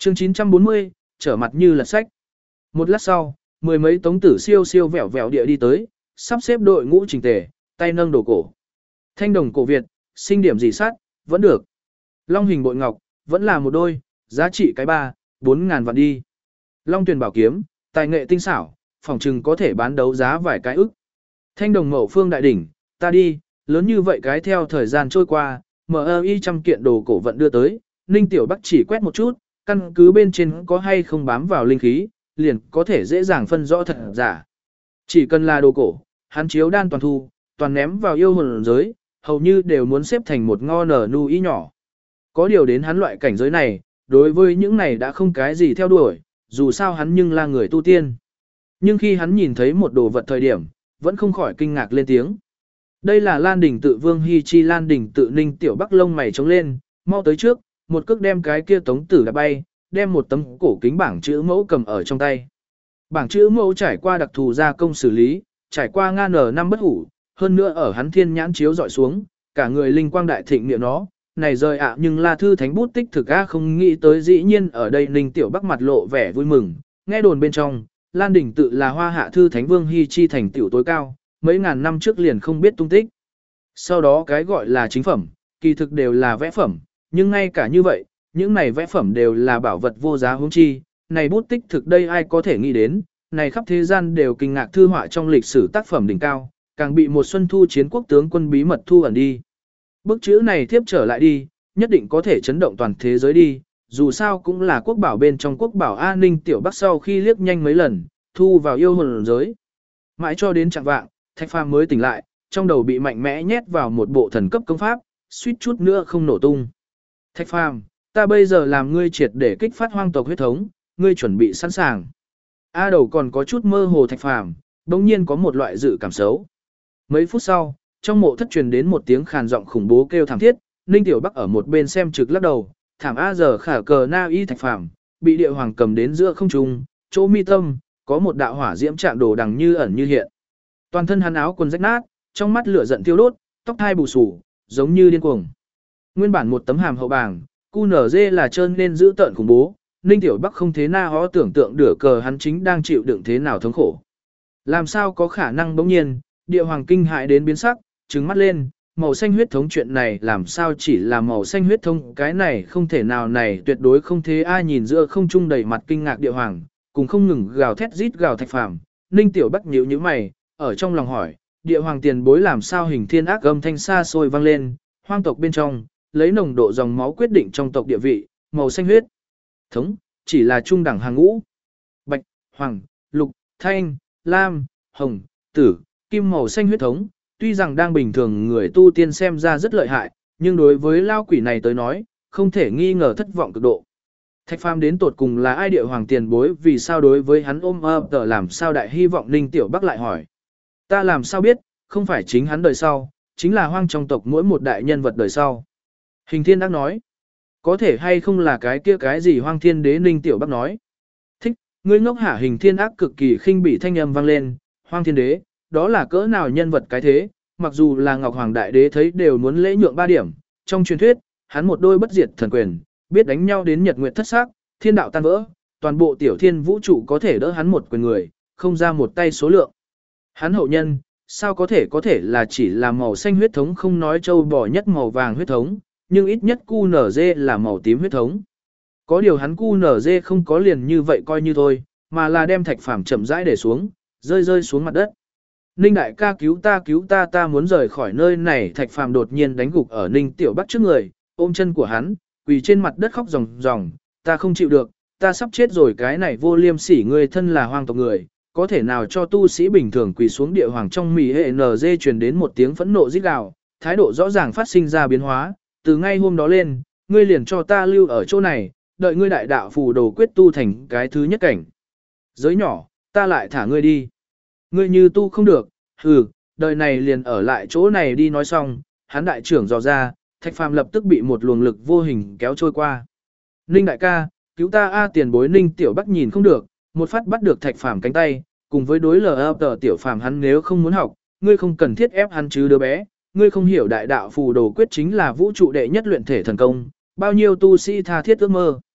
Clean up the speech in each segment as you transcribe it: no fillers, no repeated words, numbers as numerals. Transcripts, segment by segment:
Chương 940, trở mặt như lật sách. Một lát sau, mười mấy tống tử siêu siêu vẹo vẹo địa đi tới, sắp xếp đội ngũ chỉnh tề, tay nâng đồ cổ. Thanh đồng cổ Việt, sinh điểm gì sát, vẫn được. Long hình bội ngọc, vẫn là một đôi, giá trị cái 3-4 ngàn vạn đi. Long tuyển bảo kiếm, tài nghệ tinh xảo, phòng trừng có thể bán đấu giá vài cái ức. Thanh đồng mậu phương đại đỉnh, ta đi, lớn như vậy cái theo thời gian trôi qua, MI trăm kiện đồ cổ vận đưa tới, Ninh Tiểu Bắc chỉ quét một chút, căn cứ bên trên có hay không bám vào linh khí, liền có thể dễ dàng phân rõ thật giả. Chỉ cần là đồ cổ, hắn chiếu đan toàn thu, toàn ném vào yêu hồn giới, hầu như đều muốn xếp thành một ngo nở nu ý nhỏ. Có điều đến hắn loại cảnh giới này, đối với những này đã không cái gì theo đuổi, dù sao hắn nhưng là người tu tiên. Nhưng khi hắn nhìn thấy một đồ vật thời điểm, vẫn không khỏi kinh ngạc lên tiếng. Đây là Lan Đình tự Vương Hy Chi Lan Đình tự Ninh Tiểu Bắc lông mày trống lên, mau tới trước, một cước đem cái kia tống tử đã bay, đem một tấm cổ kính bảng chữ mẫu cầm ở trong tay. Bảng chữ mẫu trải qua đặc thù gia công xử lý, trải qua ngan nở năm bất hủ, hơn nữa ở hắn thiên nhãn chiếu dọi xuống, cả người linh quang đại thịnh niệm nó, này rời ạ nhưng là thư thánh bút tích thực a không nghĩ tới dĩ nhiên ở đây Ninh Tiểu Bắc mặt lộ vẻ vui mừng, nghe đồn bên trong, Lan Đình tự là hoa hạ thư thánh Vương Hy Chi thành tiểu tối cao, mấy ngàn năm trước liền không biết tung tích. Sau đó cái gọi là chính phẩm, kỳ thực đều là vẽ phẩm, nhưng ngay cả như vậy, những này vẽ phẩm đều là bảo vật vô giá huống chi, này bút tích thực đây ai có thể nghĩ đến, này khắp thế gian đều kinh ngạc thư họa trong lịch sử tác phẩm đỉnh cao, càng bị một xuân thu chiến quốc tướng quân bí mật thu ẩn đi. Bức chữ này tiếp trở lại đi, nhất định có thể chấn động toàn thế giới đi, dù sao cũng là quốc bảo bên trong quốc bảo an ninh Tiểu Bắc sau khi liếc nhanh mấy lần, thu vào yêu hồn giới. Mãi cho đến trạng vạng, Thạch Phàm mới tỉnh lại, trong đầu bị mạnh mẽ nhét vào một bộ thần cấp công pháp, suýt chút nữa không nổ tung. Thạch Phàm, ta bây giờ làm ngươi triệt để kích phát hoang tộc huyết thống, ngươi chuẩn bị sẵn sàng. A đầu còn có chút mơ hồ Thạch Phàm, bỗng nhiên có một loại dự cảm xấu. Mấy phút sau, trong mộ thất truyền đến một tiếng khàn giọng khủng bố kêu thảm thiết, Ninh Tiểu Bắc ở một bên xem trực lắc đầu, thảm a giờ khả cờ na y Thạch Phàm, bị địa hoàng cầm đến giữa không trung, chỗ mi tâm, có một đạo hỏa diễm trạng đồ đằng như ẩn như hiện. Toàn thân hắn áo quần rách nát, trong mắt lửa giận thiêu đốt, tóc hai bù xù, giống như điên cuồng. Nguyên bản một tấm hàm hậu bảng, QNZ là trơn nên giữ tợn khủng bố, Ninh Tiểu Bắc không thế na hó tưởng tượng đửa cờ hắn chính đang chịu đựng thế nào thống khổ. Làm sao có khả năng bỗng nhiên, địa hoàng kinh hại đến biến sắc, trừng mắt lên, màu xanh huyết thống chuyện này làm sao chỉ là màu xanh huyết thống, cái này không thể nào này tuyệt đối không thế ai nhìn giữa không trung đầy mặt kinh ngạc địa hoàng, cùng không ngừng gào thét rít gào Thạch Phàm, Ninh Tiểu Bắc nhíu nhíu mày, ở trong lòng hỏi, địa hoàng tiền bối làm sao hình thiên ác âm thanh xa xôi vang lên, hoang tộc bên trong, lấy nồng độ dòng máu quyết định trong tộc địa vị, màu xanh huyết thống, chỉ là trung đẳng hàng ngũ. Bạch, hoàng, lục, thanh, lam, hồng, tử, kim màu xanh huyết thống, tuy rằng đang bình thường người tu tiên xem ra rất lợi hại, nhưng đối với lao quỷ này tới nói, không thể nghi ngờ thất vọng cực độ. Thạch Phàm đến tột cùng là ai địa hoàng tiền bối vì sao đối với hắn ôm ấp tờ làm sao đại hy vọng Ninh Tiểu Bắc lại hỏi. Ta làm sao biết, không phải chính hắn đời sau, chính là hoang trong tộc mỗi một đại nhân vật đời sau. Hình thiên ác nói, có thể hay không là cái kia cái gì hoang thiên đế Ninh Tiểu Bắc nói. Thích, ngươi ngốc hả hình thiên ác cực kỳ khinh bỉ thanh âm vang lên, hoang thiên đế, đó là cỡ nào nhân vật cái thế, mặc dù là Ngọc Hoàng Đại Đế thấy đều muốn lễ nhượng 3 điểm, trong truyền thuyết, hắn một đôi bất diệt thần quyền, biết đánh nhau đến nhật nguyệt thất sắc, thiên đạo tan vỡ, toàn bộ tiểu thiên vũ trụ có thể đỡ hắn một quyền người, không ra một tay số lượng. Hắn hậu nhân, sao có thể là chỉ là màu xanh huyết thống không nói châu bò nhất màu vàng huyết thống, nhưng ít nhất QNZ là màu tím huyết thống. Có điều hắn QNZ không có liền như vậy coi như thôi, mà là đem Thạch Phàm chậm rãi để xuống, rơi xuống mặt đất. Ninh đại ca cứu ta ta muốn rời khỏi nơi này. Thạch Phàm đột nhiên đánh gục ở Ninh Tiểu Bắc trước người, ôm chân của hắn, quỳ trên mặt đất khóc ròng ròng, ta không chịu được, ta sắp chết rồi cái này vô liêm sỉ người thân là hoang tộc người, có thể nào cho tu sĩ bình thường quỳ xuống địa hoàng trong mì hệ NG truyền đến một tiếng phẫn nộ rít gào, thái độ rõ ràng phát sinh ra biến hóa, từ ngay hôm đó lên, ngươi liền cho ta lưu ở chỗ này, đợi ngươi đại đạo phù đồ quyết tu thành cái thứ nhất cảnh. Giới nhỏ, ta lại thả ngươi đi. Ngươi như tu không được, đời này liền ở lại chỗ này đi nói xong, hắn đại trưởng dò ra, Thạch Phàm lập tức bị một luồng lực vô hình kéo trôi qua. Ninh đại ca, cứu ta a tiền bối Ninh Tiểu Bắc nhìn không được, một phát bắt được Thạch Phàm cánh tay, cùng với đối tờ Tiểu Phàm hắn nếu không muốn học, ngươi không cần thiết ép hắn chứ đứa bé, ngươi không hiểu đại đạo phù đồ quyết chính là vũ trụ đệ nhất luyện thể thần công, bao nhiêu tu sĩ tha thiết ước mơ.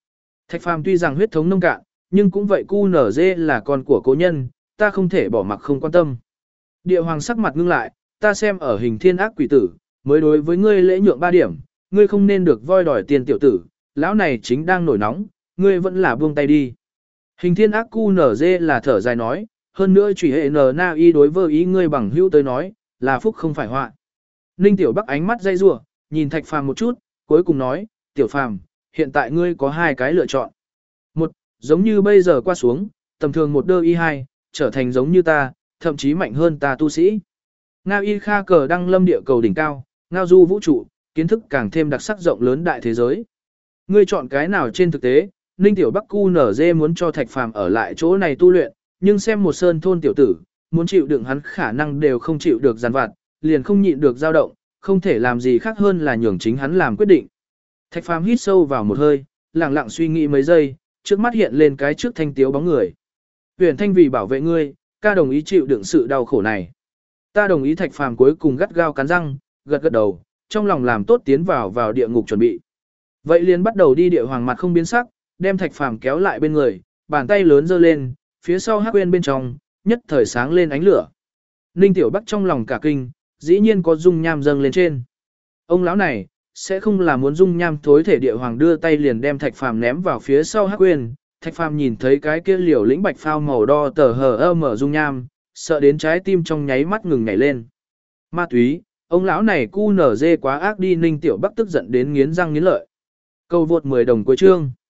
Thạch Phàm tuy rằng huyết thống nông cạn, nhưng cũng vậy QNZ là con của cố nhân, ta không thể bỏ mặc không quan tâm. Địa hoàng sắc mặt ngưng lại, ta xem ở hình thiên ác quỷ tử, mới đối với ngươi lễ nhượng 3 điểm, ngươi không nên được voi đòi tiền tiểu tử, lão này chính đang nổi nóng, ngươi vẫn là buông tay đi. Hình thiên ác QNZ là thở dài nói, hơn nữa chủy hệ na y đối với ý ngươi bằng hữu tới nói, là phúc không phải họa. Ninh Tiểu Bắc ánh mắt dây rủa, nhìn Thạch Phàm một chút, cuối cùng nói, Tiểu Phàm, hiện tại ngươi có 2 cái lựa chọn. Một, giống như bây giờ qua xuống, tầm thường một đơ y 2, trở thành giống như ta, thậm chí mạnh hơn ta tu sĩ. Ngao y kha cờ đăng lâm địa cầu đỉnh cao, ngao du vũ trụ, kiến thức càng thêm đặc sắc rộng lớn đại thế giới. Ngươi chọn cái nào trên thực tế, Ninh Tiểu Bắc QNZ muốn cho Thạch Phàm ở lại chỗ này tu luyện, nhưng xem một sơn thôn tiểu tử, muốn chịu đựng hắn khả năng đều không chịu được giàn vặt, liền không nhịn được dao động, không thể làm gì khác hơn là nhường chính hắn làm quyết định. Thạch Phàm hít sâu vào một hơi, lặng lặng suy nghĩ mấy giây, trước mắt hiện lên cái trước thanh tiếu bóng người. Huyền Thanh vì bảo vệ ngươi, ca đồng ý chịu đựng sự đau khổ này. Ta đồng ý. Thạch Phàm cuối cùng gắt gao cắn răng, gật gật đầu, trong lòng làm tốt tiến vào địa ngục chuẩn bị. Vậy liền bắt đầu đi. Địa hoàng mặt không biến sắc, đem Thạch Phàm kéo lại bên người, bàn tay lớn giơ lên, phía sau hắc quên bên trong, nhất thời sáng lên ánh lửa. Ninh Tiểu Bắc trong lòng cả kinh, dĩ nhiên có dung nham dâng lên trên. Ông lão này, sẽ không là muốn dung nham thối thể. Địa hoàng đưa tay liền đem Thạch Phàm ném vào phía sau hắc quên. Thạch Phàm nhìn thấy cái kia liều lĩnh bạch phao màu đo tờ hờ mở dung nham, sợ đến trái tim trong nháy mắt ngừng nhảy lên. Ma túy, ông lão này QNZ quá ác đi. Ninh Tiểu Bắc tức giận đến nghiến răng nghiến lợi. Câu vượt 10 đồng cuối chương.